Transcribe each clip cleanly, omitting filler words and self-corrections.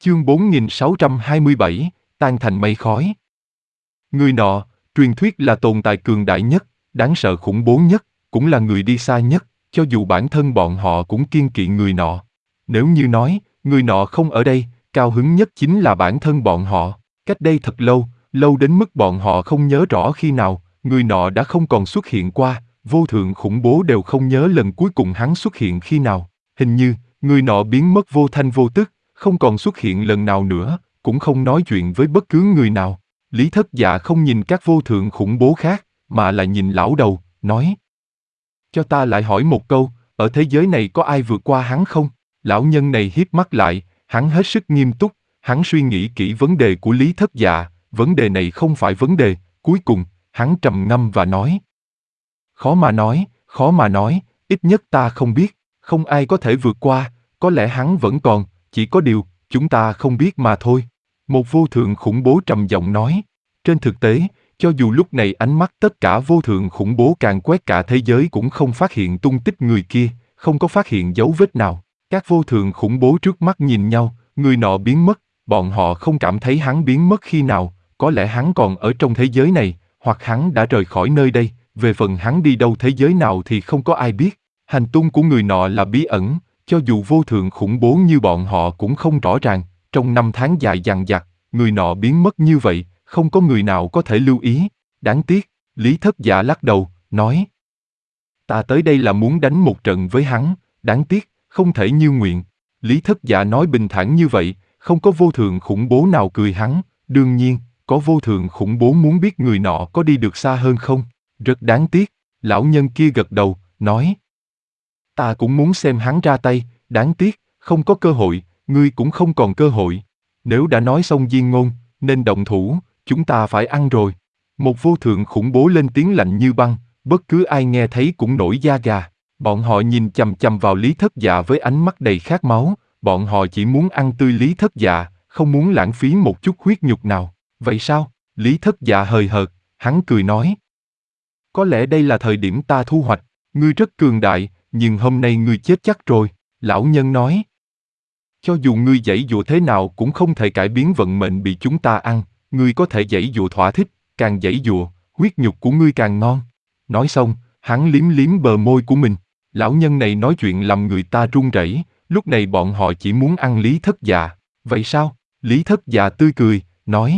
Chương 4627, tan thành mây khói. Người nọ, truyền thuyết là tồn tại cường đại nhất, đáng sợ khủng bố nhất, cũng là người đi xa nhất, cho dù bản thân bọn họ cũng kiêng kỵ người nọ. Nếu như nói, người nọ không ở đây, cao hứng nhất chính là bản thân bọn họ. Cách đây thật lâu, lâu đến mức bọn họ không nhớ rõ khi nào, người nọ đã không còn xuất hiện qua, vô thượng khủng bố đều không nhớ lần cuối cùng hắn xuất hiện khi nào. Hình như, người nọ biến mất vô thanh vô tức, không còn xuất hiện lần nào nữa, cũng không nói chuyện với bất cứ người nào. Lý Thất Dạ không nhìn các vô thượng khủng bố khác, mà là nhìn lão đầu, nói: cho ta lại hỏi một câu, ở thế giới này có ai vượt qua hắn không? Lão nhân này híp mắt lại, hắn hết sức nghiêm túc, hắn suy nghĩ kỹ vấn đề của Lý Thất Dạ, vấn đề này không phải vấn đề. Cuối cùng, hắn trầm ngâm và nói: khó mà nói, ít nhất ta không biết, không ai có thể vượt qua, có lẽ hắn vẫn còn, chỉ có điều, chúng ta không biết mà thôi. Một vô thượng khủng bố trầm giọng nói. Trên thực tế, cho dù lúc này ánh mắt tất cả vô thượng khủng bố càn quét cả thế giới cũng không phát hiện tung tích người kia, không có phát hiện dấu vết nào. Các vô thượng khủng bố trước mắt nhìn nhau, người nọ biến mất, bọn họ không cảm thấy hắn biến mất khi nào, có lẽ hắn còn ở trong thế giới này, hoặc hắn đã rời khỏi nơi đây, về phần hắn đi đâu thế giới nào thì không có ai biết. Hành tung của người nọ là bí ẩn, cho dù vô thượng khủng bố như bọn họ cũng không rõ ràng. Trong 5 tháng dài dằng dặc, người nọ biến mất như vậy, không có người nào có thể lưu ý. Đáng tiếc, Lý Thất Dạ lắc đầu, nói: ta tới đây là muốn đánh một trận với hắn, đáng tiếc, không thể như nguyện. Lý Thất Dạ nói bình thản như vậy, không có vô thượng khủng bố nào cười hắn. Đương nhiên, có vô thượng khủng bố muốn biết người nọ có đi được xa hơn không. Rất đáng tiếc, lão nhân kia gật đầu, nói: ta cũng muốn xem hắn ra tay, đáng tiếc, không có cơ hội, ngươi cũng không còn cơ hội. Nếu đã nói xong diên ngôn, nên động thủ, chúng ta phải ăn rồi. Một vô thượng khủng bố lên tiếng lạnh như băng, bất cứ ai nghe thấy cũng nổi da gà. Bọn họ nhìn chằm chằm vào Lý Thất Dạ với ánh mắt đầy khát máu, bọn họ chỉ muốn ăn tươi Lý Thất Dạ, không muốn lãng phí một chút huyết nhục nào. Vậy sao? Lý Thất Dạ hời hợt, hắn cười nói: có lẽ đây là thời điểm ta thu hoạch, ngươi rất cường đại, nhưng hôm nay ngươi chết chắc rồi. Lão nhân nói: cho dù ngươi giãy giụa thế nào cũng không thể cải biến vận mệnh bị chúng ta ăn, ngươi có thể giãy giụa thỏa thích, càng giãy giụa, huyết nhục của ngươi càng ngon. Nói xong, hắn liếm liếm bờ môi của mình. Lão nhân này nói chuyện làm người ta run rẩy, lúc này bọn họ chỉ muốn ăn Lý Thất Dạ. Vậy sao? Lý Thất Dạ tươi cười, nói: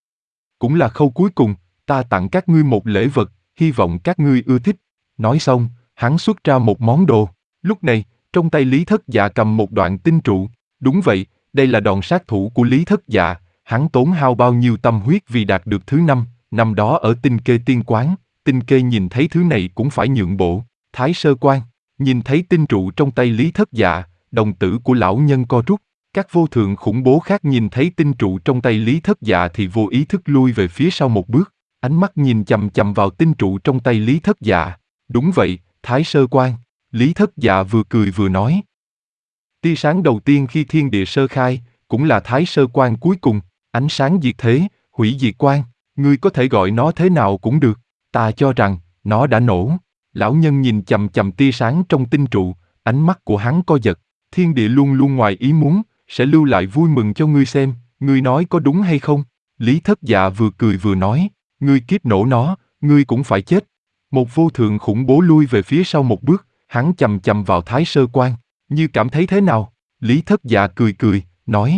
cũng là khâu cuối cùng, ta tặng các ngươi một lễ vật, hy vọng các ngươi ưa thích. Nói xong, hắn xuất ra một món đồ. Lúc này, trong tay Lý Thất Dạ cầm một đoạn tinh trụ. Đúng vậy, đây là đòn sát thủ của Lý Thất Dạ. Hắn tốn hao bao nhiêu tâm huyết vì đạt được thứ 5, năm đó ở Tinh Kê Tiên Quán. Tinh Kê nhìn thấy thứ này cũng phải nhượng bộ. Thái Sơ Quan nhìn thấy tinh trụ trong tay Lý Thất Dạ, đồng tử của lão nhân co rút. Các vô thượng khủng bố khác nhìn thấy tinh trụ trong tay Lý Thất Dạ thì vô ý thức lui về phía sau một bước, ánh mắt nhìn chằm chằm vào tinh trụ trong tay Lý Thất Dạ. Đúng vậy, Thái Sơ Quan. Lý Thất Dạ vừa cười vừa nói: tia sáng đầu tiên khi thiên địa sơ khai, cũng là Thái Sơ Quan cuối cùng, ánh sáng diệt thế, hủy diệt quan, ngươi có thể gọi nó thế nào cũng được, ta cho rằng, nó đã nổ. Lão nhân nhìn chằm chằm tia sáng trong tinh trụ, ánh mắt của hắn co giật. Thiên địa luôn luôn ngoài ý muốn, sẽ lưu lại vui mừng cho ngươi xem, ngươi nói có đúng hay không? Lý Thất Dạ vừa cười vừa nói: ngươi kiếp nổ nó, ngươi cũng phải chết. Một vô thượng khủng bố lui về phía sau một bước, hắn chằm chằm vào Thái Sơ Quan, như cảm thấy thế nào? Lý Thất Dạ cười cười, nói: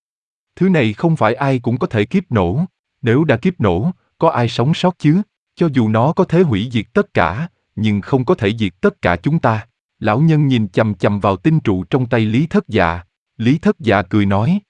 thứ này không phải ai cũng có thể kiếp nổ, nếu đã kiếp nổ, có ai sống sót chứ? Cho dù nó có thể hủy diệt tất cả, nhưng không có thể diệt tất cả chúng ta. Lão nhân nhìn chằm chằm vào tinh trụ trong tay Lý Thất Dạ. Lý Thất Dạ cười nói: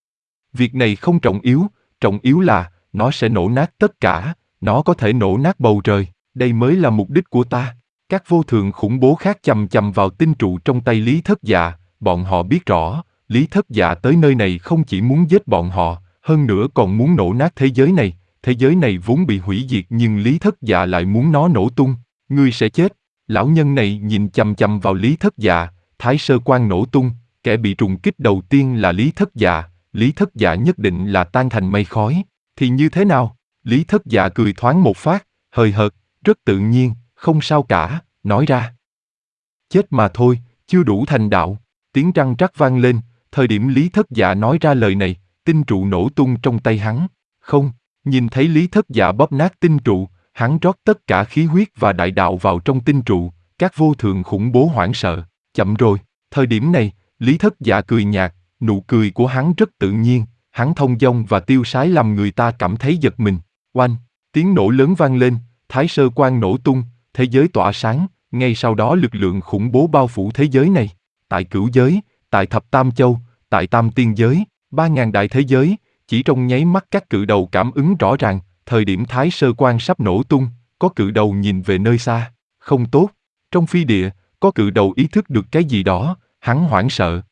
việc này không trọng yếu là, nó sẽ nổ nát tất cả, nó có thể nổ nát bầu trời, đây mới là mục đích của ta. Các vô thượng khủng bố khác chằm chằm vào tinh trụ trong tay Lý Thất Dạ, bọn họ biết rõ, Lý Thất Dạ tới nơi này không chỉ muốn giết bọn họ, hơn nữa còn muốn nổ nát thế giới này vốn bị hủy diệt nhưng Lý Thất Dạ lại muốn nó nổ tung, ngươi sẽ chết. Lão nhân này nhìn chằm chằm vào Lý Thất Dạ, Thái Sơ Quan nổ tung, kẻ bị trùng kích đầu tiên là Lý Thất Dạ, Lý Thất Dạ nhất định là tan thành mây khói, thì như thế nào? Lý Thất Dạ cười thoáng một phát, hời hợt, rất tự nhiên, không sao cả, nói ra: chết mà thôi, chưa đủ thành đạo. Tiếng răng rắc vang lên, Thời điểm Lý Thất Dạ nói ra lời này, tinh trụ nổ tung trong tay hắn. Không, nhìn thấy Lý Thất Dạ bóp nát tinh trụ, hắn rót tất cả khí huyết và đại đạo vào trong tinh trụ, các vô thượng khủng bố hoảng sợ. Chậm rồi, thời điểm này, Lý Thất Dạ cười nhạt, nụ cười của hắn rất tự nhiên, hắn thông dong và tiêu sái làm người ta cảm thấy giật mình. Oanh, tiếng nổ lớn vang lên, Thái Sơ Quan nổ tung, thế giới tỏa sáng, ngay sau đó lực lượng khủng bố bao phủ thế giới này. Tại Cửu Giới, tại Thập Tam Châu, tại Tam Tiên Giới, 3.000 đại thế giới, chỉ trong nháy mắt các cự đầu cảm ứng rõ ràng, thời điểm Thái Sơ Quan sắp nổ tung, có cự đầu nhìn về nơi xa, không tốt. Trong phi địa, có cự đầu ý thức được cái gì đó, hắn hoảng sợ.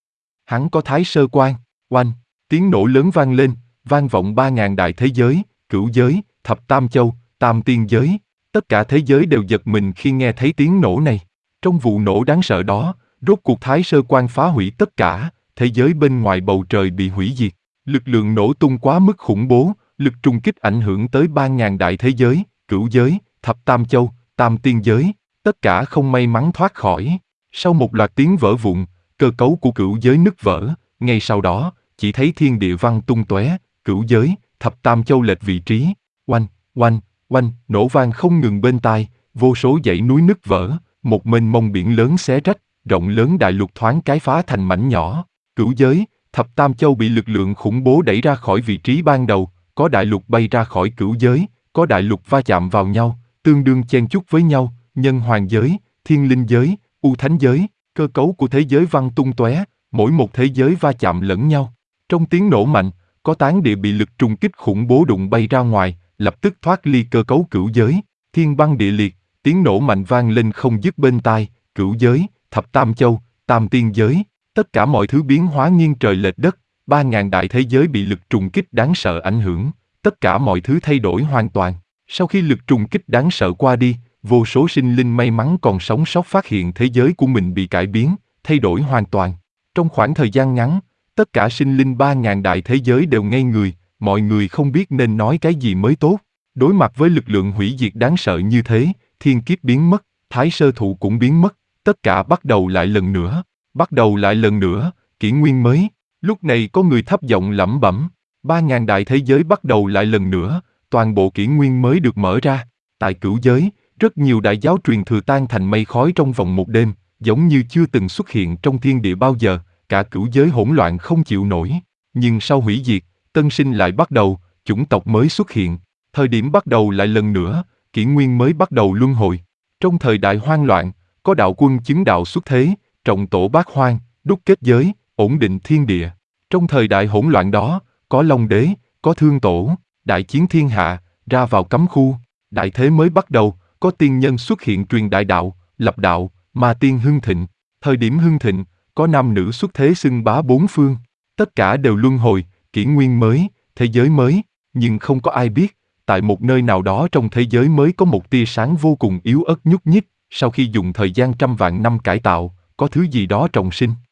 Hắn có Thái Sơ Quan. Oanh, tiếng nổ lớn vang lên, vang vọng 3.000 đại thế giới, Cửu Giới, Thập Tam Châu, Tam Tiên Giới. Tất cả thế giới đều giật mình khi nghe thấy tiếng nổ này. Trong vụ nổ đáng sợ đó, rốt cuộc Thái Sơ Quan phá hủy tất cả, thế giới bên ngoài bầu trời bị hủy diệt. Lực lượng nổ tung quá mức khủng bố, lực trùng kích ảnh hưởng tới 3.000 đại thế giới, Cửu Giới, Thập Tam Châu, Tam Tiên Giới. Tất cả không may mắn thoát khỏi. Sau một loạt tiếng vỡ vụn, cơ cấu của Cửu Giới nứt vỡ, ngay sau đó, chỉ thấy thiên địa văng tung tóe, Cửu Giới, Thập Tam Châu lệch vị trí. Oanh, oanh, oanh, nổ vang không ngừng bên tai, vô số dãy núi nứt vỡ, một mênh mông biển lớn xé rách, rộng lớn đại lục thoáng cái phá thành mảnh nhỏ. Cửu Giới, Thập Tam Châu bị lực lượng khủng bố đẩy ra khỏi vị trí ban đầu, có đại lục bay ra khỏi Cửu Giới, có đại lục va chạm vào nhau, tương đương chen chúc với nhau, Nhân Hoàng Giới, Thiên Linh Giới, U Thánh Giới, cơ cấu của thế giới văng tung tóe, mỗi một thế giới va chạm lẫn nhau. Trong tiếng nổ mạnh, có tán địa bị lực trùng kích khủng bố đụng bay ra ngoài, lập tức thoát ly cơ cấu Cửu Giới, thiên băng địa liệt, tiếng nổ mạnh vang lên không dứt bên tai, Cửu Giới, Thập Tam Châu, Tam Tiên Giới, tất cả mọi thứ biến hóa nghiêng trời lệch đất, 3.000 đại thế giới bị lực trùng kích đáng sợ ảnh hưởng, tất cả mọi thứ thay đổi hoàn toàn. Sau khi lực trùng kích đáng sợ qua đi, vô số sinh linh may mắn còn sống sót phát hiện thế giới của mình bị cải biến, thay đổi hoàn toàn. Trong khoảng thời gian ngắn, tất cả sinh linh 3.000 đại thế giới đều ngây người, mọi người không biết nên nói cái gì mới tốt. Đối mặt với lực lượng hủy diệt đáng sợ như thế, thiên kiếp biến mất, Thái Sơ Thụ cũng biến mất, tất cả bắt đầu lại lần nữa. Bắt đầu lại lần nữa, kỷ nguyên mới. Lúc này có người thấp giọng lẩm bẩm, 3.000 đại thế giới bắt đầu lại lần nữa, toàn bộ kỷ nguyên mới được mở ra. Tại Cửu Giới, rất nhiều đại giáo truyền thừa tan thành mây khói trong vòng một đêm, giống như chưa từng xuất hiện trong thiên địa bao giờ, cả Cửu Giới hỗn loạn không chịu nổi. Nhưng sau hủy diệt, tân sinh lại bắt đầu, chủng tộc mới xuất hiện. Thời điểm bắt đầu lại lần nữa, kỷ nguyên mới bắt đầu luân hồi. Trong thời đại hoang loạn, có đạo quân chứng đạo xuất thế, trọng tổ bát hoang, đúc kết giới, ổn định thiên địa. Trong thời đại hỗn loạn đó, có Long Đế, có Thương Tổ, đại chiến thiên hạ, ra vào cấm khu. Đại thế mới bắt đầu, có tiên nhân xuất hiện truyền đại đạo, lập đạo, ma tiên hưng thịnh. Thời điểm hưng thịnh, có nam nữ xuất thế xưng bá bốn phương. Tất cả đều luân hồi, kỷ nguyên mới, thế giới mới, nhưng không có ai biết, tại một nơi nào đó trong thế giới mới có một tia sáng vô cùng yếu ớt nhúc nhích, sau khi dùng thời gian trăm vạn năm cải tạo, có thứ gì đó trọng sinh.